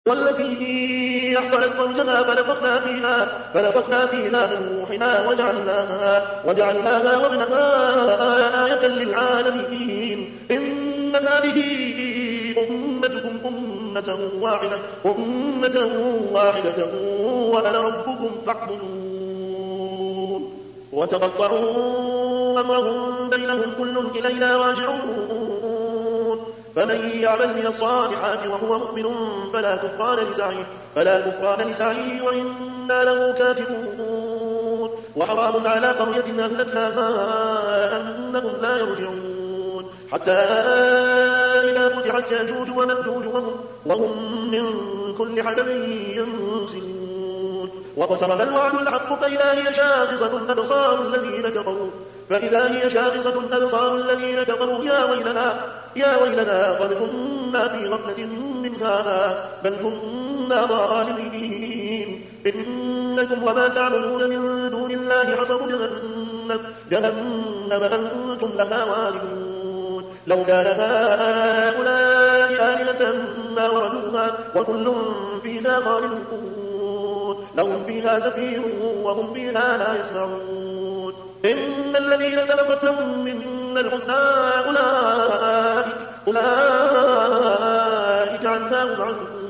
والتي أحصنت فرجها فنفخنا فيها من روحنا وجعلناها وابنها آية للعالمين. إن هذه أمتكم أمة واحدة وأنا ربكم فاعبدون. وتقطعوا أمرهم بينهم كل إلينا راجعون. فمن يعمل من الصالحات وهو مؤمن فلا كفران لسعيه وإنا له كاتبون. وحرام على قرية أهلكناها أنهم لا يرجعون حتى إذا فتحت يأجوج ومأجوج وهم من كل حدب ينسلون. واقترب الوعد الحق فإذا هي شاخصة أبصار الذين كفروا يا ويلنا قد كنا في غفلة من هذا بل كنا ظالمين. إنكم وما تعبدون من دون الله حصب جهنم أنتم لها واردون. لو كان هؤلاء آلهة ما وردوها وكل فيها خالدون. لهم فيها زفير وهم فيها لا يسمعون. إن الذين سبقت لهم منا الحسنى أولئك عنها مبعدون.